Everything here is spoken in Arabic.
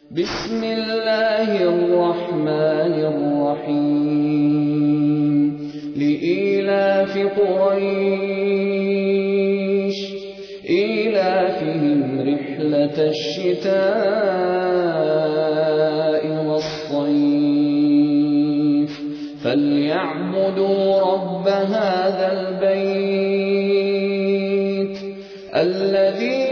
بسم الله الرحمن الرحيم لإيلاف قريش إيلافهم رحلة الشتاء والصيف فليعبدوا رب هذا البيت الذي